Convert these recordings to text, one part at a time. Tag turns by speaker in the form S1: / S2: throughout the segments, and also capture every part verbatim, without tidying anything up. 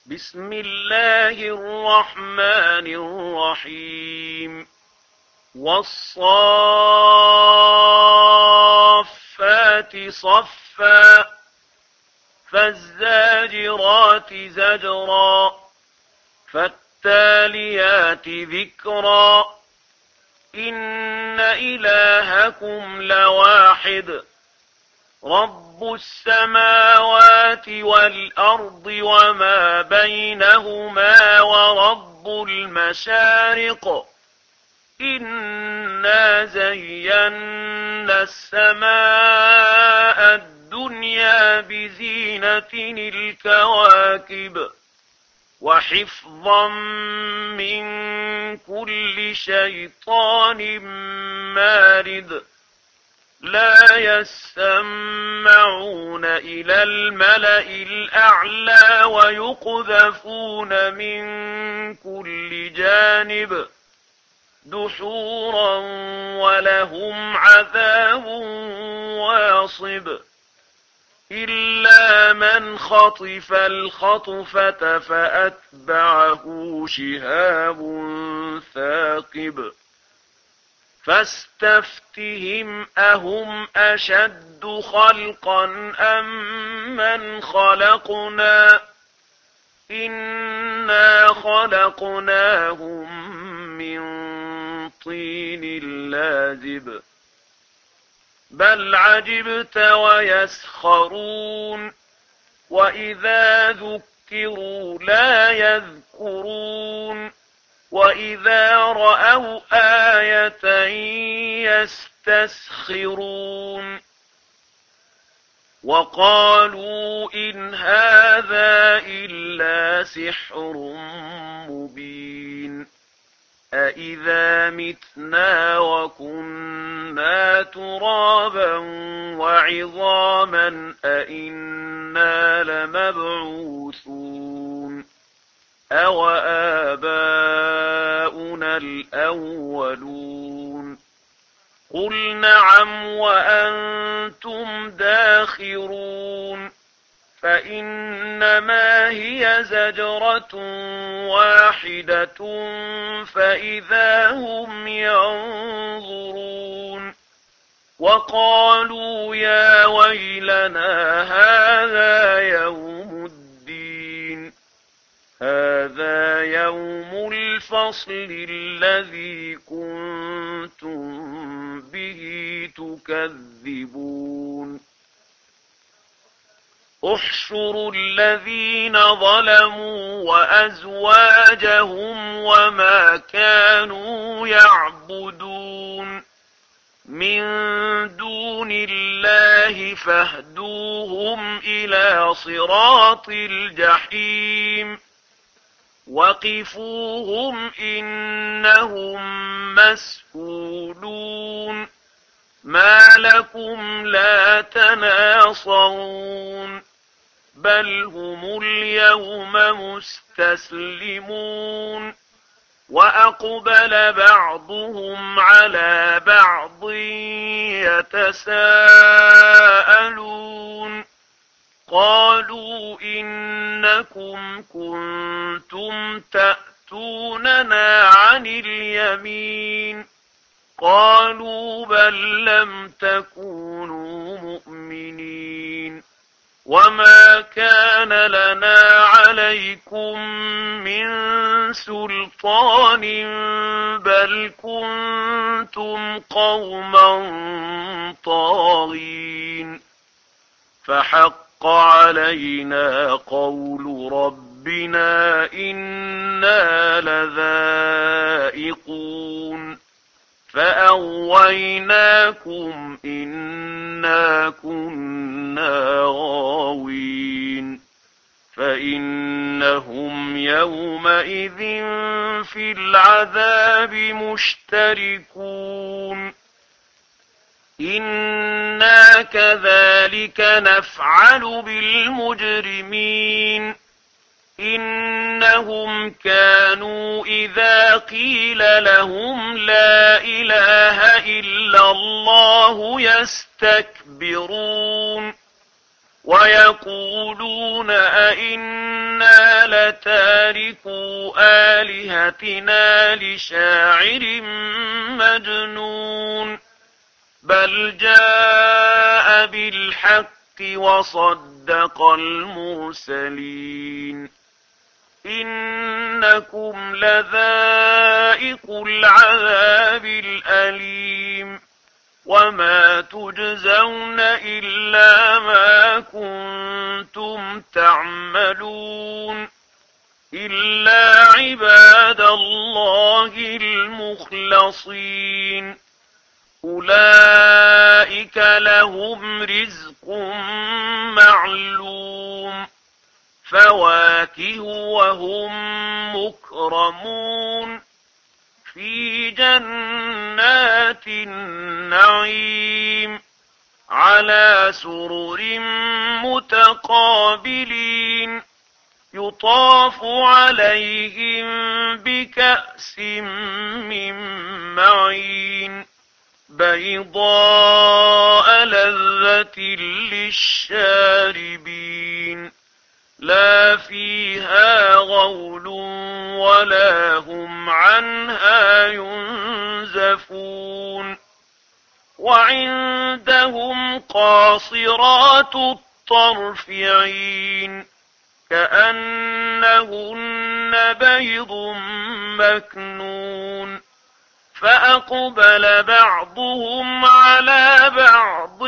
S1: بسم الله الرحمن الرحيم والصافات صفا فالزاجرات زجرا فالتاليات ذكرا إن إلهكم لواحد رب السماوات والأرض وما بينهما ورب المشارق إنا زينا السماء الدنيا بزينة الكواكب وحفظا من كل شيطان مارد لا يسمعون إلى الملأ الأعلى ويقذفون من كل جانب دحورا ولهم عذاب واصب إلا من خطف الخطفة فأتبعه شهاب ثاقب فاستفتهم أهم أشد خلقا أم من خلقنا إنا خلقناهم من طين لازب بل عجبت ويسخرون وإذا ذكروا لا يذكرون وإذا رأوا آية يستسخرون وقالوا إن هذا إلا سحر مبين أإذا متنا وكنا ترابا وعظاما أإنا لمبعوثون أو آباؤنا الأولون قل نعم وأنتم داخرون فإنما هي زجرة واحدة فإذا هم ينظرون وقالوا يا ويلنا هذا يوم الدين هذا يوم الفصل الذي كنتم به تكذبون احشروا الذين ظلموا وأزواجهم وما كانوا يعبدون من دون الله فاهدوهم إلى صراط الجحيم وقفوهم إنهم مسئولون ما لكم لا تناصرون بل هم اليوم مستسلمون وأقبل بعضهم على بعض يتساءلون قالوا إنكم كنتم تأتوننا عن اليمين قالوا بل لم تكونوا مؤمنين وما كان لنا عليكم من سلطان بل كنتم قوما طاغين فحق علينا قول ربنا إنا لذائقون فأغويناكم إنا كنا غاوين فإنهم يومئذ في العذاب مشتركون إنا كذلك نفعل بالمجرمين إنهم كانوا إذا قيل لهم لا إله إلا الله يستكبرون ويقولون أئنا إنا لتاركو آلهتنا لشاعر مجنون بل جاء بالحق وصدق المرسلين إنكم لذائق العذاب الأليم وما تجزون إلا ما كنتم تعملون إلا عباد الله المخلصين أولئك لهم رزق معلوم فواكه وهم مكرمون في جنات النعيم على سرر متقابلين يطاف عليهم بكأس من معين بيضاء لذة للشاربين لا فيها غول ولا هم عنها ينزفون وعندهم قاصرات الطرف عين كأنهن بيض مكنون فأقبل بعضهم على بعض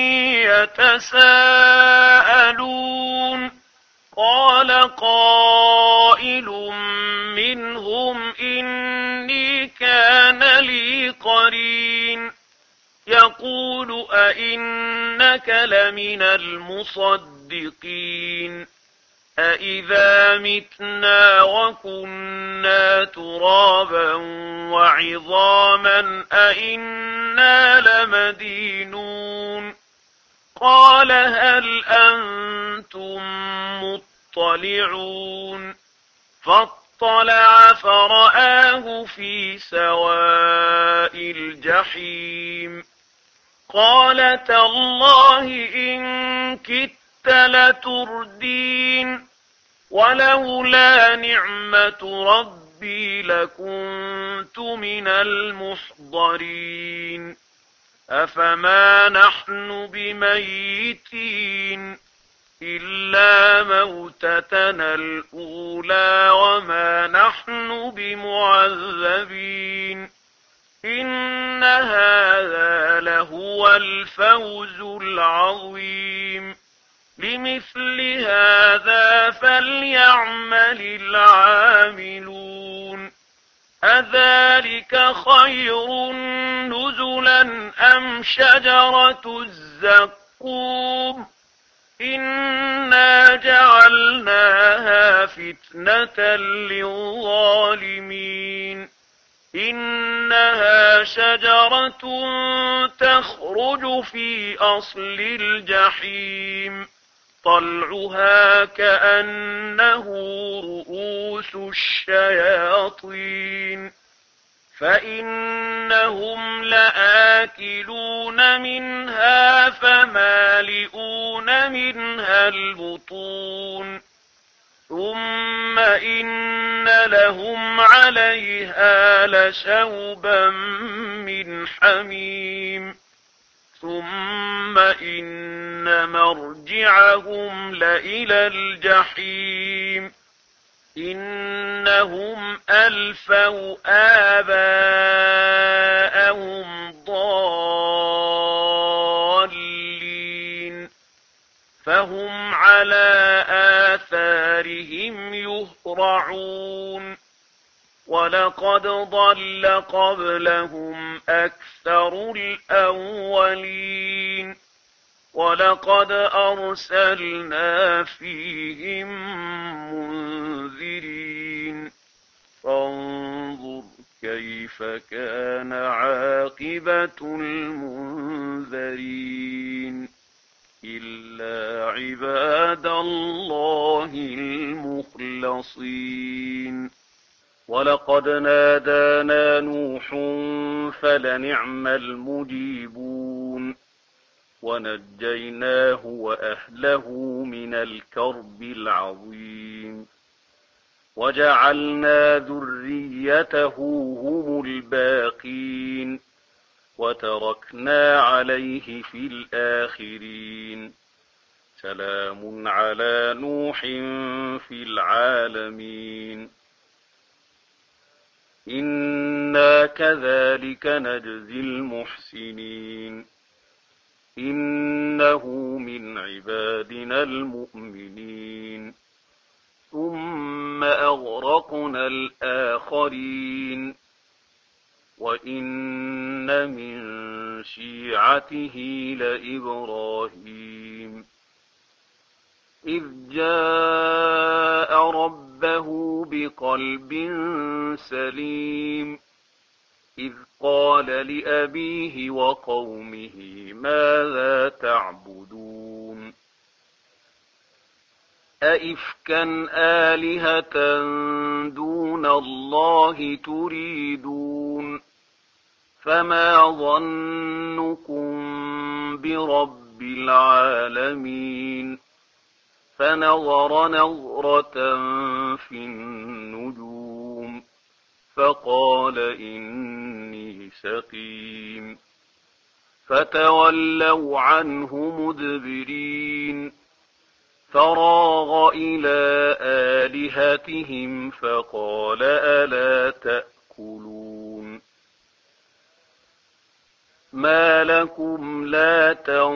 S1: يتساءلون قال قائل منهم إني كان لي قرين يقول أئنك لمن المصدقين أإذا متنا وكنا ترابا وعظاما أئنا لمدينون قال هل أنتم مطلعون فاطلع فرآه في سواء الجحيم قال تالله إن كدت لتردين ولولا نعمة ربي لكنت من المحضرين أفما نحن بميتين إلا موتتنا الأولى وما نحن بمعذبين إن هذا لهو الفوز العظيم لمثل هذا فليعمل العاملون أذلك خير نزلا أم شجرة الزقوم إنا جعلناها فتنة للظالمين إنها شجرة تخرج في أصل الجحيم طلعها كأنه رؤوس الشياطين فإنهم لآكلون منها فمالئون منها البطون ثم إن لهم عليها لشوبا من حميم ثم إن مرجعهم لإلى الجحيم إنهم ألفوا آباءهم ضالين فهم على آثارهم يهرعون ولقد ضل قبلهم أكثر الأولين ولقد أرسلنا فيهم منذرين فانظر كيف كان عاقبة المنذرين إلا عباد الله المخلصين ولقد نادانا نوح فلنعم المجيبون ونجيناه وأهله من الكرب العظيم وجعلنا ذريته هم الباقين وتركنا عليه في الآخرين سلام على نوح في العالمين إنا كذلك نجزي المحسنين إنه من عبادنا المؤمنين ثم أغرقنا الآخرين وإن من شيعته لإبراهيم إذ جاء ربه بقلب سليم إذ قال لأبيه وقومه ماذا تعبدون أئفكا آلهة دون الله تريدون فما ظنكم برب العالمين فنظر نظرة في النجوم فقال إني سقيم فتولوا عنه مدبرين فراغ إلى آلهتهم فقال ألا تأكلون ما لكم لا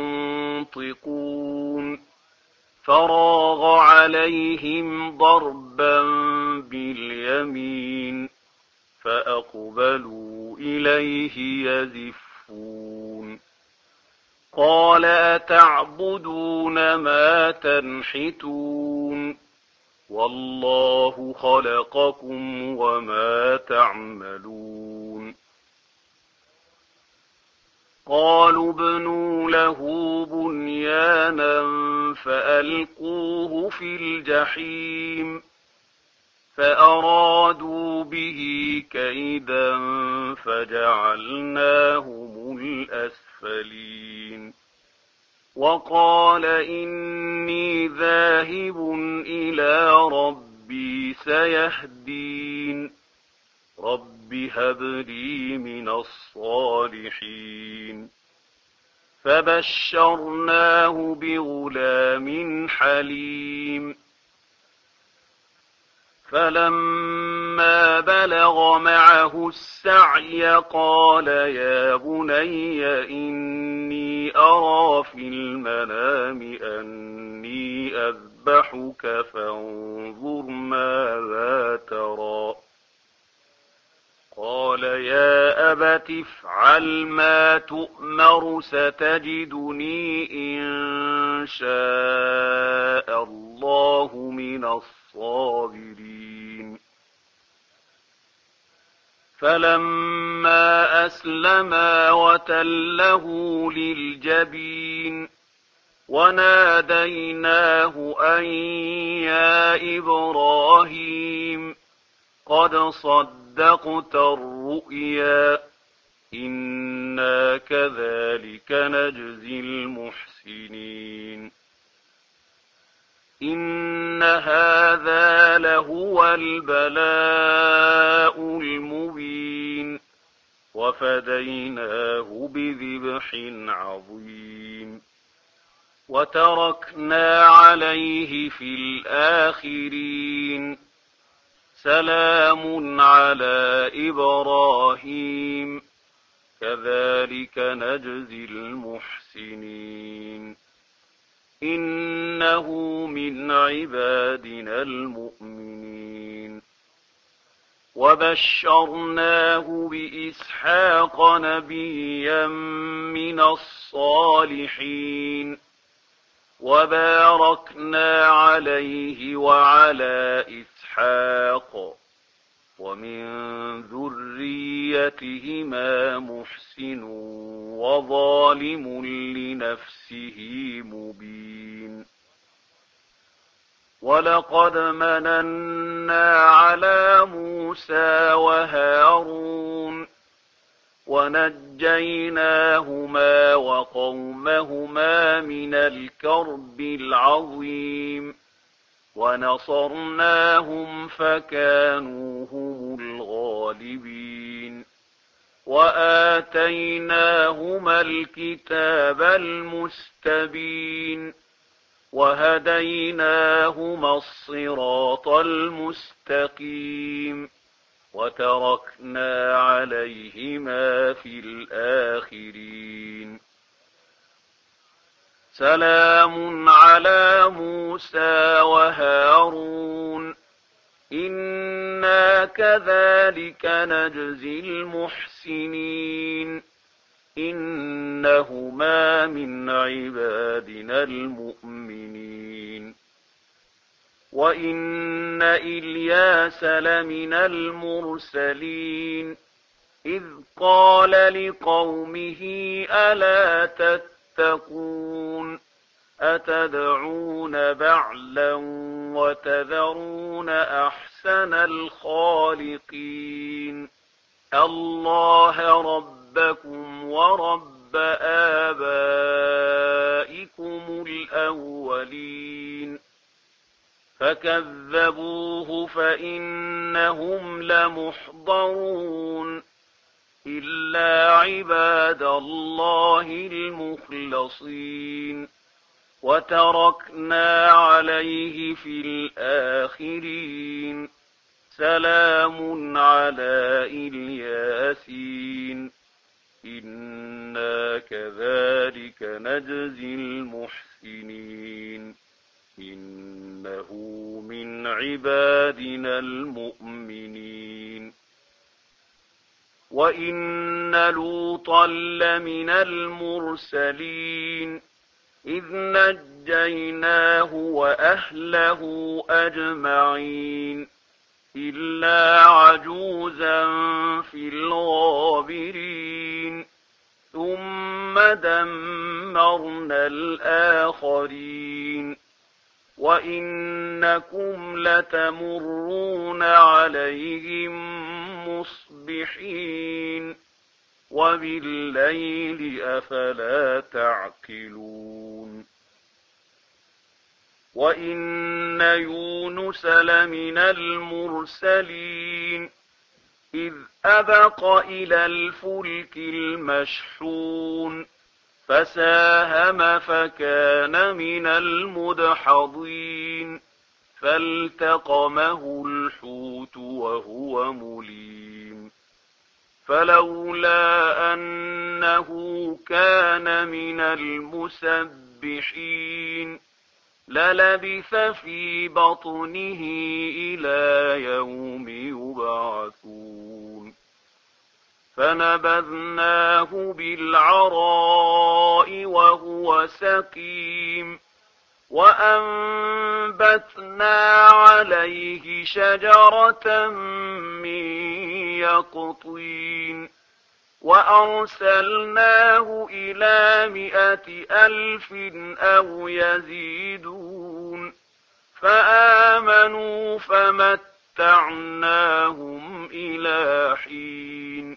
S1: تنطقون فراغ عليهم ضربا باليمين فأقبلوا إليه يزفون قال أتعبدون ما تنحتون والله خلقكم وما تعملون قالوا ابنوا له بنيانا فألقوه في الجحيم فأرادوا به كيدا فجعلناهم الأسفلين وقال إني ذاهب إلى ربي سيهدين رب هب لي من الصالحين فبشرناه بغلام حليم فلما بلغ معه السعي قال يا بني إني أرى في المنام أني أذبحك فانظر ماذا ترى قال يا أبت افعل ما تؤمر ستجدني إن شاء الله من الصابرين فلما أسلما وتله للجبين وناديناه أن يا إبراهيم قد صدقت الرؤيا إنا كذلك نجزي المحسنين إن هذا لهو البلاء المبين وفديناه بذبح عظيم وتركنا عليه في الآخرين سلام على إبراهيم كذلك نجزي المحسنين إنه من عبادنا المؤمنين وبشرناه بإسحاق نبيا من الصالحين وباركنا عليه وعلى إسحاق ومن ذريتهما محسن وظالم لنفسه مبين ولقد مننا على موسى وهارون ونجيناهما وقومهما من الكرب العظيم ونصرناهم فكانوا هم الغالبين وآتيناهما الكتاب المستبين وهديناهما الصراط المستقيم وتركنا عليهما في الآخرين سلام على موسى وهارون إنا كذلك نجزي المحسنين إنهما من عبادنا المؤمنين وإن إلياس لمن المرسلين إذ قال لقومه ألا تتقون أتدعون بعلا وتذرون أحسن الخالقين الله ربكم ورب آبائكم الأولين فكذبوه فإنهم لمحضرون إلا عباد الله المخلصين وتركنا عليه في الآخرين سلام على الياسين إنا كذلك نجزي المحسنين إنه من عبادنا المؤمنين وإن لوطا لمن المرسلين إذ نجيناه وأهله أجمعين إلا عجوزا في الغابرين ثم دمرنا الآخرين وإنكم لتمرون عليهم مصبحين وبالليل أفلا تعقلون وإن يونس لمن المرسلين إذ أبق إلى الفلك المشحون فساهم فكان من المدحضين فالتقمه الحوت وهو مليم فلولا أنه كان من المسبحين للبث في بطنه إلى يوم يبعثون فنبذناه بالعراء وهو سقيم وأنبتنا عليه شجرة من يقطين وأرسلناه إلى مائة ألف أو يزيدون فآمنوا فمتعناهم إلى حين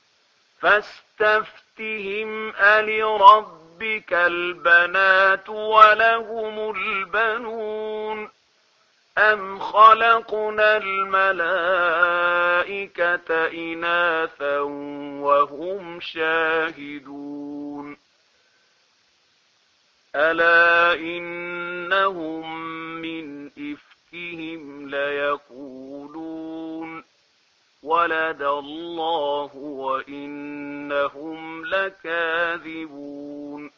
S1: فاستفتهم ألربك البنات ولهم البنون أم خلقنا الملائكة إناثا وهم شاهدون ألا إنهم من إفكهم ليقولون ولد الله وإنهم لكاذبون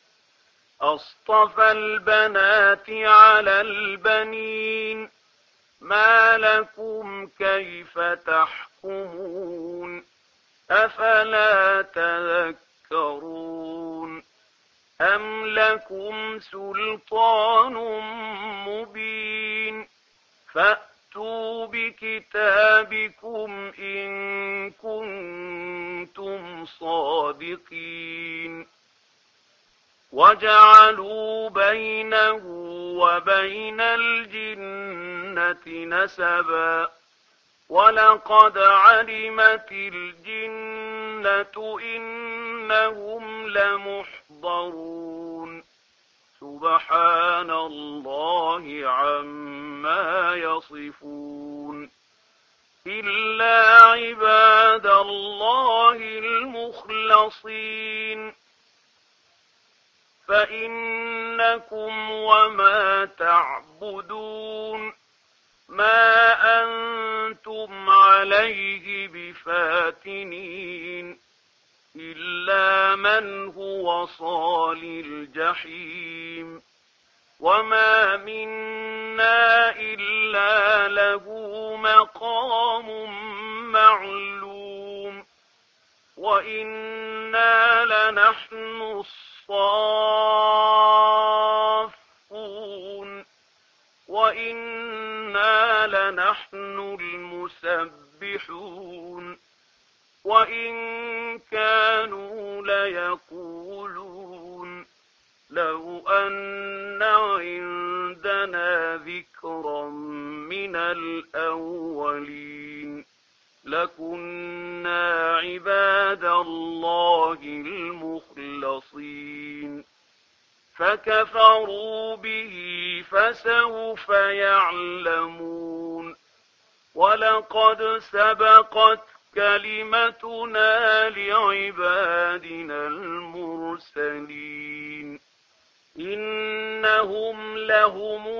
S1: أصطفى البنات على البنين ما لكم كيف تحكمون أفلا تذكرون أم لكم سلطان مبين فأتوا بكتابكم إن كنتم صادقين وجعلوا بينه وبين الجنة نسبا ولقد علمت الجنة إنهم لمحضرون سبحان الله عما يصفون إلا عباد الله المخلصين فإنكم وما تعبدون ما أنتم عليه بفاتنين إلا من هو صال الجحيم وما منا إلا له مقام معلوم وإنا لنحن الصافون وإنا لنحن المسبحون وإن كانوا ليقولون لو أن عندنا ذكرا من الأولين لكنا عباد الله المخلصين فكفروا به فسوف يعلمون ولقد سبقت كلمتنا لعبادنا المرسلين إنهم لهم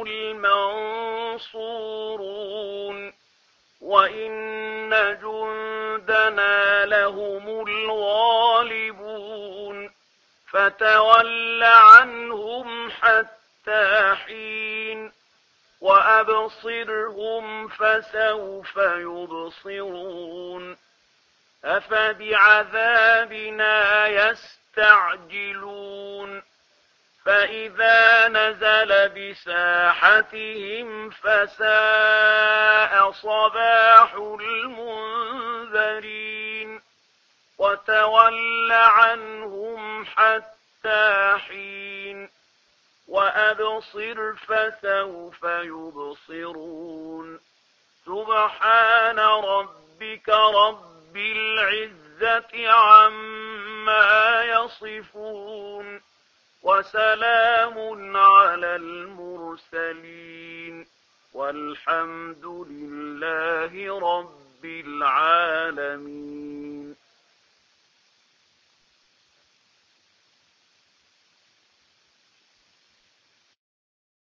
S1: المنصورون وإن جندنا لهم الغالبون فتول عنهم حتى حين وأبصرهم فسوف يبصرون أفبعذابنا يستعجلون فإذا نزل بساحتهم فساء صباح المنذرين وتول عنهم حتى حين وأبصر فسوف يبصرون سبحان ربك رب العزة عما يصفون وسلام على المرسلين والحمد لله رب العالمين.